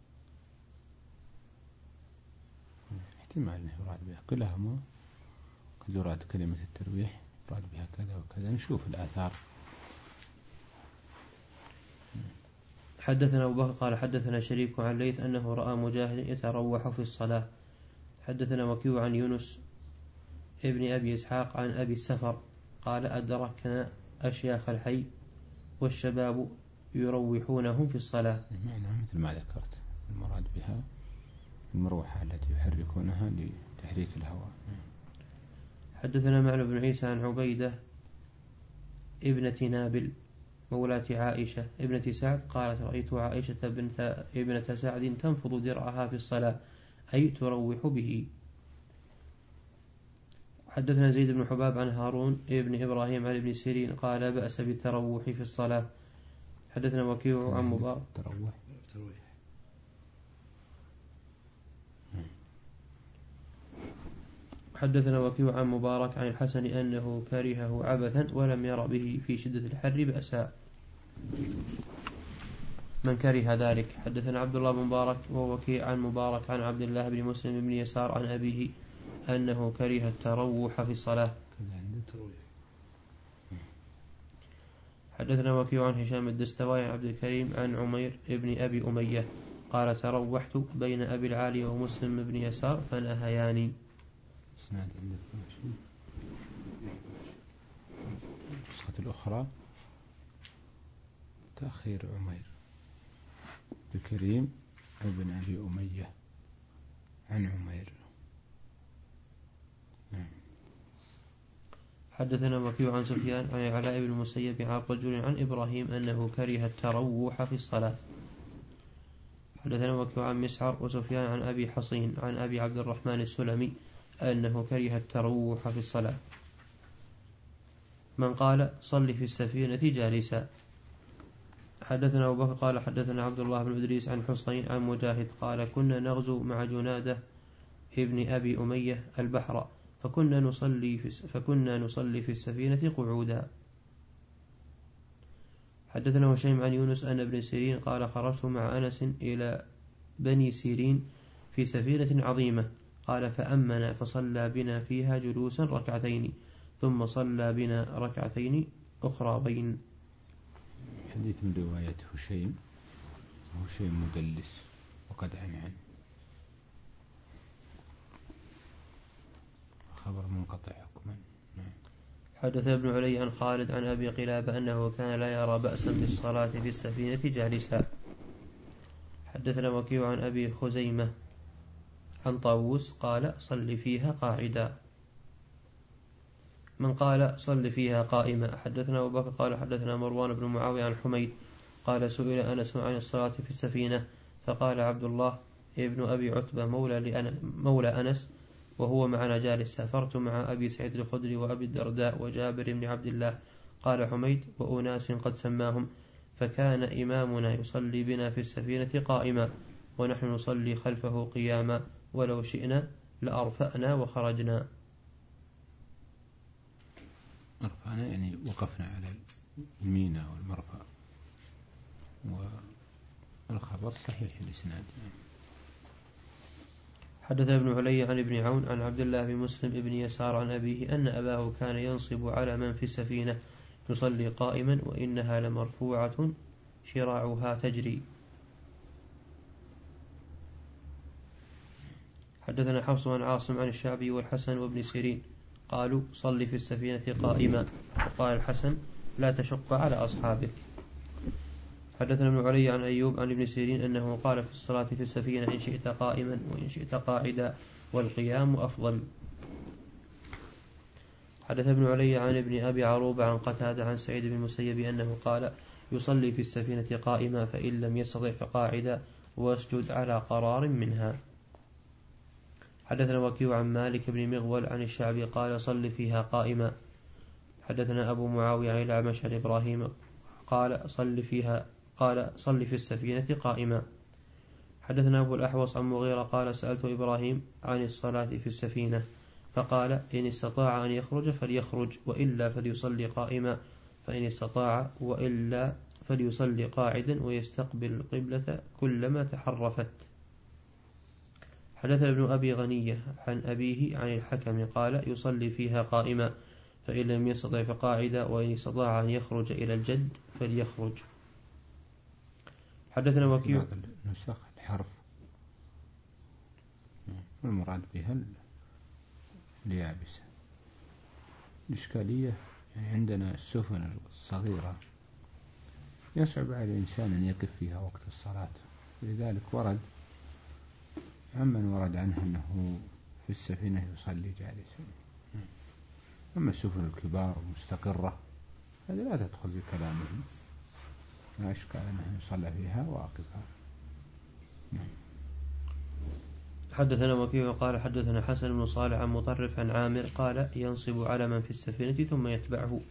احتمال أنه يراد بها كلها، مو قد يراد كلمة الترويح يراد بها كذا وكذا، نشوف الآثار. حدثنا أبو بكر قال حدثنا شريك عن ليث أنه رأى مجاهد يتروح في الصلاة. حدثنا وكيع عن يونس ابن أبي إسحاق عن أبي السفر قال أدركنا أشياخ الحي والشباب يروحونهم في الصلاة. معنى مثل ما ذكرت، المراد بها المروحة التي يحركونها لتحريك الهواء. حدثنا معن بن عيسى عن عبيدة ابنة نابل مولاة عائشة ابنة سعد قالت رأيت عائشة بنت ابنة سعد تنفض درعها في الصلاة، أي تروح به. حدثنا زيد بن حباب عن هارون ابن إبراهيم عن ابن سيرين قال لا بأس بالتروح في الصلاة. حدثنا وكيع عن مبارك تروح حدثنا وكيع عن مبارك عن الحسن أنه كرهه عبثا ولم ير به في شدة الحر بأسا من كره ذلك. حدثنا عبد الله بن مبارك ووكيع عن مبارك عن عبد الله بن مسلم بن يسار عن أبيه أنه كره التروح في الصلاة. حدثنا وكيع عن هشام الدستوائي عن عبد الكريم عن عمير ابن أبي أمية قال تروحت بين أبي العالي ومسلم بن يسار فنهياني. اسناد عندك ماشي. النسخة الأخرى تأخير عمير الكريم ابن أبي أمية عن عمير. حدثنا وكيع عن سفيان عن علاء بن المسيب عن رجل عن إبراهيم أنه كره التروح في الصلاة. حدثنا وكيع عن مسعر وسفيان عن أبي حصين عن أبي عبد الرحمن السلمي أنه كره التروح في الصلاة. من قال صل في السفينة جالسا. حدثنا أبو بكر قال حدثنا عبد الله بن إدريس عن حصين عن مجاهد قال كنا نغزو مع جنادة ابن أبي أمية البحر فكنا نصلي في فكنا نصلي في السفينة قعودا. حدثنا هشيم عن يونس أن ابن سيرين قال خرجت مع أنس إلى بني سيرين في سفينة عظيمة قال فأمنا فصلى بنا فيها جلوسا ركعتين ثم صلى بنا ركعتين أخرى. حديث من رواية هشيم هشيم مدلس وقد عن عن خبر منقطع حكما. حدث ابن علي عن خالد عن أبي قلابة أنه كان لا يرى بأسا بالصلاة في السفينة جالسا. حدثنا وكيع عن أبي خزيمة عن طاووس قال صل فيها قاعدا. من قال صل فيها قائما. حدثنا أبو بكر قال حدثنا مروان بن معاوية عن حميد قال سئل أنس عن الصلاة في السفينة فقال عبد الله ابن أبي عتبة مولى, مولى أنس وهو معنا جالس سافرت مع أبي سعيد الخدري وأبي الدرداء وجابر بن عبد الله. قال حميد وأناس قد سماهم فكان إمامنا يصلي بنا في السفينة قائما ونحن نصلي خلفه قياما ولو شئنا لأرفأنا وخرجنا. أرفعنا يعني وقفنا على المينا والمرفأ، والخبر صحيح الإسناد. حدث ابن علي عن ابن عون عن عبد الله بن مسلم ابن يسار عن أبيه أن أباه كان ينصب على من في السفينة يصلي قائما وإنها لمرفوعة شراعها تجري. حدثنا حفص عن عاصم عن الشعبي والحسن وابن سيرين قالوا صل في السفينة قائما، وقال الحسن لا تشق على أصحابك. حدثنا ابن علي عن أيوب عن ابن سيرين أنه قال في الصلاة في السفينة إن شئت قائما وإن شئت قاعدا والقيام أفضل. حدث ابن علي عن ابن أبي عروبة عن قتادة عن سعيد بن المسيب أنه قال يصلي في السفينة قائما فإن لم يستطع فقاعدا واسجد على قرار منها. حدثنا وكيع عن مالك بن مغول عن الشعبي قال صل فيها قائما. حدثنا أبو معاوية عن الأعمش عن إبراهيم قال صل فيها قال صل في السفينة قائما. حدثنا أبو الأحوص عن مغيرة قال سألت إبراهيم عن الصلاة في السفينة فقال إن استطاع أن يخرج فليخرج وإلا فليصلي قائما، فإن استطاع وإلا فليصلي قاعدا ويستقبل القبلة كلما تحرفت. حدث ابن أبي غنية عن أبيه عن الحكم قال يصلي فيها قائما فإن لم يستطع فقاعدا وإن استطاع أن يخرج إلى الجد فليخرج. حدثنا وكيع نسخ الحرف المراد بها اليابسة. الإشكالية يعني عندنا السفن الصغيرة يصعب على الإنسان أن يقف فيها وقت الصلاة، لذلك ورد عمن ورد عنه أنه في السفينة يصلي جالسا. أما السفن الكبار المستقرة هذه لا تدخل في كلامهم، لا أشكال أنه يصلى فيها واقفا. حدثنا وكيع قال حدثنا حسن بن صالح عن مطرف عن عامر قال ينصب على من في السفينة ثم يتبعه.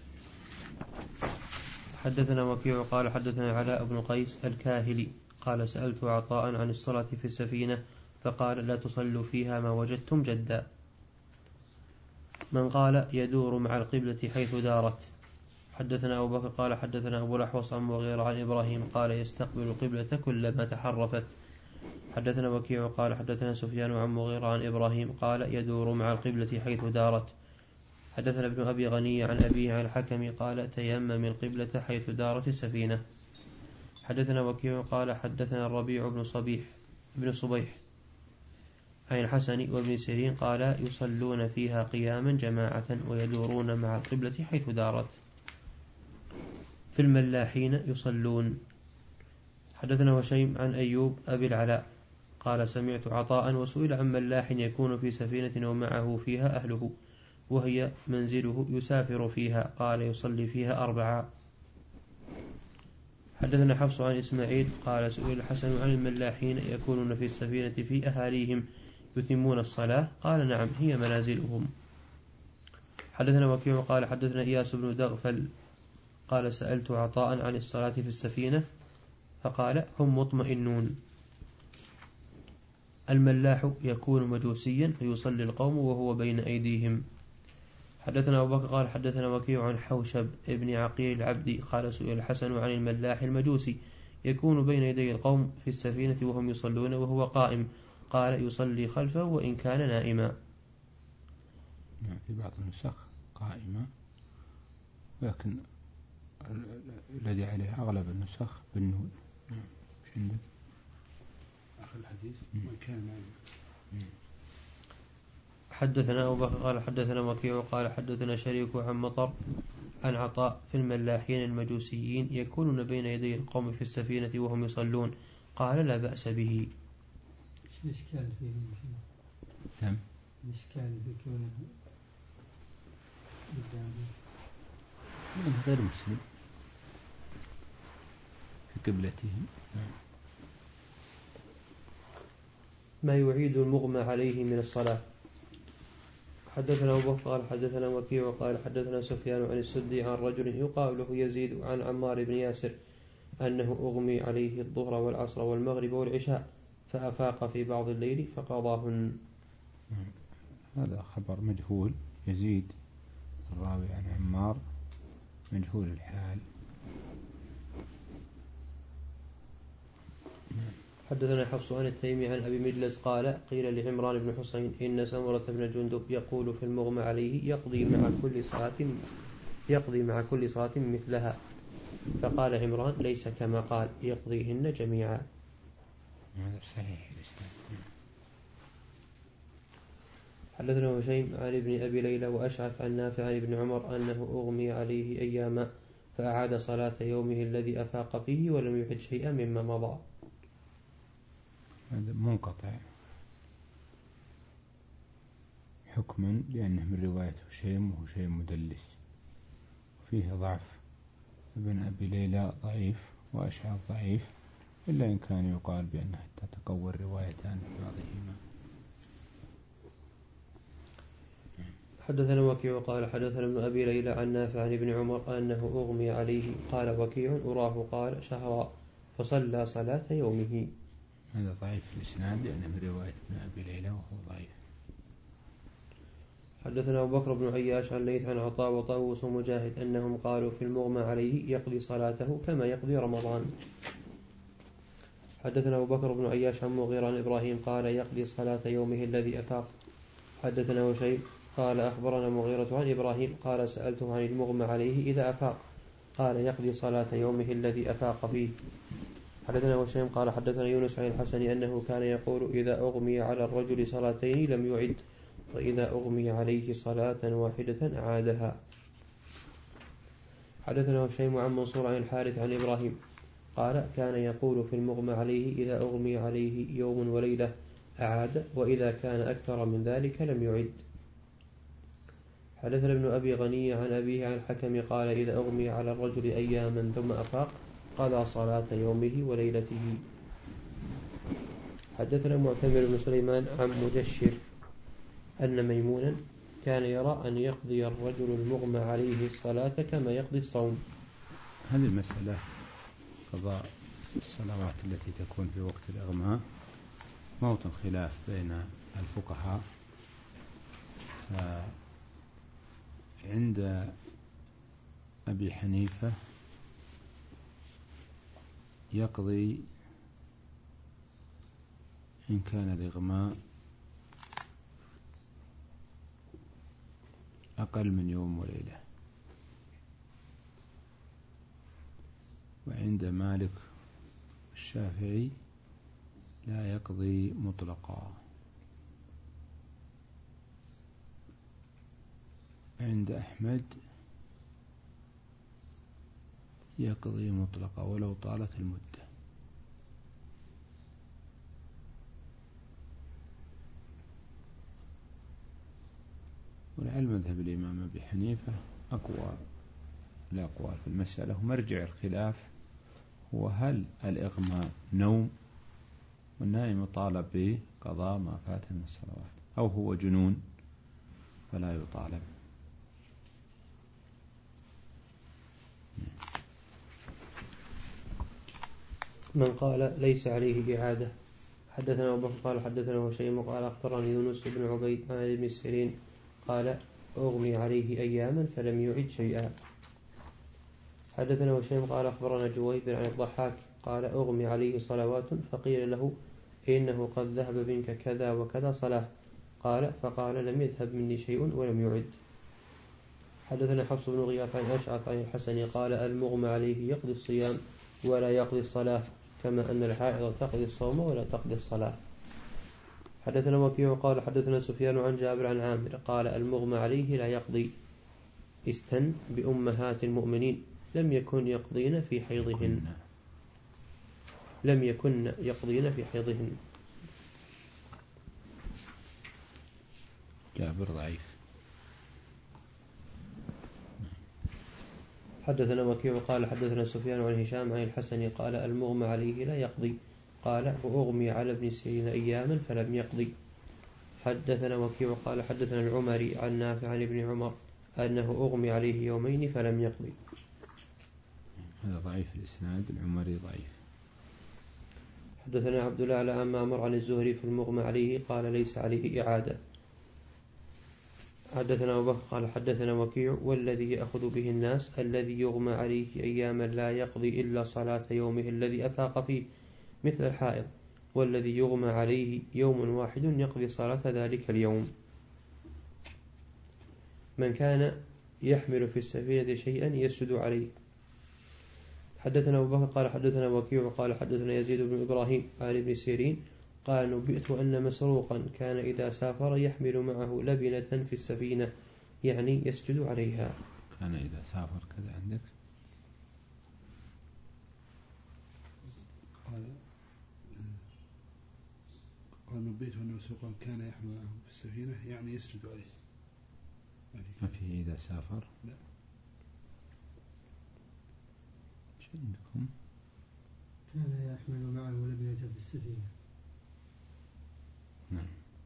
حدثنا وكيع قال حدثنا علاء بن قيس الكاهلي قال سألت عطاء عن الصلاة في السفينة فقال لا تصلوا فيها ما وجدتم جدا. من قال يدور مع القبلة حيث دارت. حدثنا أبو بكر قال حدثنا أبو الأحوص عن مغيرة عن إبراهيم قال يستقبل القبلة كلما تحرفت. حدثنا وكيع قال حدثنا سفيان عن مغيرة عن إبراهيم قال يدور مع القبلة حيث دارت. حدثنا ابن أبي غني عن أبيه عن الحكم قال تيمم القبلة حيث دارت السفينة. حدثنا وكيع قال حدثنا الربيع بن صبيح بن صبيح عن الحسن وابن سيرين قال يصلون فيها قياما جماعة ويدورون مع القبلة حيث دارت. في الملاحين يصلون. حدثنا هشيم عن أيوب أبي العلاء قال سمعت عطاء وسئل عن ملاح يكون في سفينة ومعه فيها أهله وهي منزله يسافر فيها قال يصلي فيها أربعة. حدثنا حفص عن إسماعيل قال سئل الحسن عن الملاحين يكونون في السفينة في أهاليهم يتمون الصلاة قال نعم هي منازلهم. حدثنا وكيع قال حدثنا إياس بن دغفل قال سألت عطاء عن الصلاة في السفينة فقال هم مطمئنون. الملاح يكون مجوسيا فيصلي القوم وهو بين أيديهم. حدثنا أبو بكر قال حدثنا وكيع عن حوشب ابن عقيل العبدي قال سئل الحسن عن الملاح المجوسي يكون بين يدي القوم في السفينة وهم يصلون وهو قائم قال يصلي خلفه وإن كان نائما. في بعض النسخ قائمة، لكن الذي عليه أغلب النسخ بالنون. مش عندك آخر الحديث وإن كان نائما. حدثنا أبو بكر قال حدثنا وكيع قال حدثنا شريك عن مطر عن عطاء في الملاحين المجوسيين يكونون بين يدي القوم في السفينة وهم يصلون قال لا بأس به. ايش الإشكال فيه؟ سم الإشكال في كونه غير مسلم في قبلته. ما يعيد المغمى عليه من الصلاة. حدثنا أبو بكر قال حدثنا وكيع قال حدثنا سفيان عن السدي عن رجل يقال له يزيد عن عمار بن ياسر أنه أغمي عليه الظهر والعصر والمغرب والعشاء فأفاق في بعض الليل فقضاهن. هذا خبر مجهول. يزيد الراوي عن عمار مجهول الحال. حدثنا حفص عن التيمي عن أبي مجلس قال قيل لعمران بن حسين إن سمرة بن جندب يقول في المغمى عليه يقضي مع كل صلاة يقضي مع كل صلاة مثلها، فقال عمران ليس كما قال يقضيهن جميعا. هذا صحيح. حدثنا هشيم عن ابن أبي ليلى وأشعث عن نافع عن ابن عمر أنه أغمي عليه أياما فأعاد صلاة يومه الذي أفاق فيه ولم يعد شيئا مما مضى. هذا منقطع حكما لأنه من رواية هشيم وهشيم مدلس فيه ضعف. ابن أبي ليلى ضعيف وأشعث ضعيف، إلا إن كان يقال بأنها تتقوى الروايتان في بعضهما. حدثنا وكيع قال حدثنا ابن أبي ليلى عن نافع عن ابن عمر أنه أغمي عليه. قال وكيع أراه قال شهرا فصلى صلاة يومه. هذا ضعيف في الإسناد لأنه من رواية ابن أبي ليلى وهو ضعيف. حدثنا أبو بكر بن عياش عن ليث عن عطاء وطاووس ومجاهد أنهم قالوا في المغمى عليه يقضي صلاته كما يقضي رمضان. حدثنا أبو بكر بن عياش عن مغيرة عن إبراهيم قال يقضي صلاة يومه الذي أفاق. حدثنا شيء قال أخبرنا مغيرة عن إبراهيم قال سألته عن المغمى عليه إذا أفاق قال يقضي صلاة يومه الذي أفاق فيه. حدثنا وشيم قال حدثنا يونس عن الحسن أنه كان يقول إذا أغمي على الرجل صلاتين لم يعد، وإذا أغمي عليه صلاة واحدة أعادها. حدثنا وشيم عن منصور عن الحارث عن إبراهيم قال كان يقول في المغمى عليه إذا أغمي عليه يوم وليلة أعاد، وإذا كان أكثر من ذلك لم يعد. حدثنا ابن أبي غني عن أبيه عن الحكم قال إذا أغمي على الرجل أياما ثم أفاق قضى صلاة يومه وليلته. حدثنا معتمر بن سليمان عن مجشر أن ميمونا كان يرى أن يقضي الرجل المغمى عليه الصلاة كما يقضي الصوم. هذه المسألة قضاء الصلوات التي تكون في وقت الإغماء موطن خلاف بين الفقهاء. عند أبي حنيفة يقضي إن كان الإغماء أقل من يوم وليلة، وعند مالك الشافعي لا يقضي مطلقا، عند أحمد يقضي مطلقا ولو طالت المدة. ولعل مذهب الإمام أبي حنيفة أقوى الأقوال في المسألة، ومرجع الخلاف هو هل الإغماء نوم والنائم يطالب بقضاء ما فات من الصلوات، أو هو جنون فلا يطالب. من قال ليس عليه إعادة. حدثنا أبو بكر قال حدثنا هشيم قال أخبرني يونس بن عبيد عن ابن سيرين قال أغمي عليه أياما فلم يعد شيئا. حدثنا هشيم قال أخبرنا جويبر عن الضحاك قال أغمي عليه صلوات فقيل له إنه قد ذهب منك كذا وكذا صلاة، قال فقال لم يذهب مني شيء ولم يعد. حدثنا حفص بن غياث عن أشعث عن الحسن قال المغمى عليه يقضي الصيام ولا يقضي الصلاة، كما أن الحائض تقضي الصوم ولا تقضي الصلاة. حدثنا وكيع قال حدثنا سفيان عن جابر عن عامر قال المغمى عليه لا يقضي، استن بأمهات المؤمنين لم يكن يقضين في حيضهن لم يكن يقضين في حيضهن. جابر ضعيف. حدثنا وكيع قال حدثنا سفيان عن هشام عن الحسن قال المغمى عليه لا يقضي، قال وأغمي على ابن سيرين أياما فلم يقضي. حدثنا وكيع قال حدثنا العمري عن نافع عن ابن عمر أنه أغمي عليه يومين فلم يقضي. هذا ضعيف الإسناد، العمري ضعيف. حدثنا عبد الله على أما أمر عن الزهري في المغمى عليه قال ليس عليه إعادة. حدثنا أبو بكر قال حدثنا وكيع والذي يأخذ به الناس الذي يغمى عليه أياما لا يقضي إلا صلاة يومه الذي أفاق فيه مثل الحائض، والذي يغمى عليه يوم واحد يقضي صلاة ذلك اليوم. من كان يحمل في السفينة شيئا يسد عليه. حدثنا أبو بكر قال حدثنا وكيع قال حدثنا يزيد بن إبراهيم عن ابن سيرين قال نبئت أن مسروقا كان إذا سافر يحمل معه لبنة في السفينة يعني يسجد عليها. كان إذا سافر كذا عندك؟ قال قال نبئت أن مسروقا كان يحمل معه في السفينة يعني يسجد عليه. ما فيه إذا سافر؟ لا. ايش عندكم؟ كان يحمل معه لبنة في السفينة. نعم.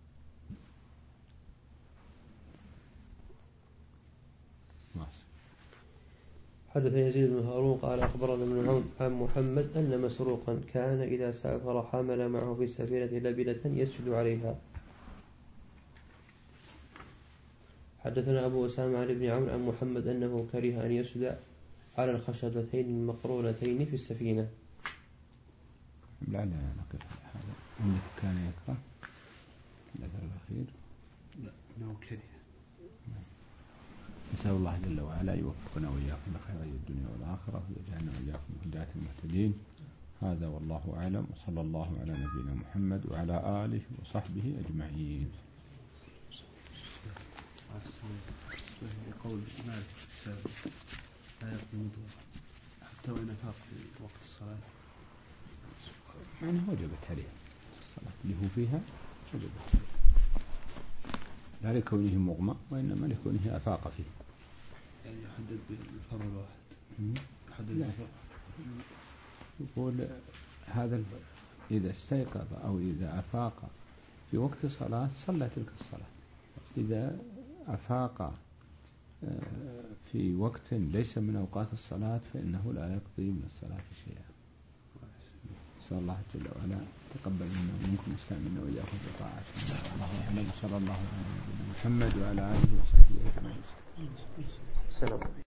حدث يزيد بن هارون قال أخبرنا ابن عون عن محمد أن مسروقا كان إذا سافر حمل معه في السفينة لبنة يسجد عليها. حدثنا أبو أسامة عن ابن عون عن محمد أنه كره أن يسجد على الخشبتين المقرونتين في السفينة. لا لا لا كيف هذا عندك كان يكره الأثر الأخير؟ لا أنه كره. نسأل الله جل وعلا يوفقنا وإياكم لخير الدنيا والآخرة ويجعلنا وإياكم من هداة المهتدين. هذا والله أعلم، وصلى الله على نبينا محمد وعلى آله وصحبه أجمعين. يقول مالك لا يقوم حتى وإن أفاق في وقت الصلاة يعني وجبت عليه الصلاة اللي هو فيها وجبت عليه، لا لكونه مغمى وإنما لكونه أفاق فيه. يعني يحدد بالفرض الواحد. يحدد بالفرض. يقول هذا إذا استيقظ أو إذا أفاق في وقت صلاة صلى تلك الصلاة. إذا أفاق في وقت ليس من أوقات الصلاة فإنه لا يقضي من الصلاة شيئا. نسأل الله جل وعلا تقبل منا ومنكم واستعملنا وإياكم بطاعته. الله أعلم، صلى الله على نبينا محمد وعلى آله وصحبه أجمعين. السلام.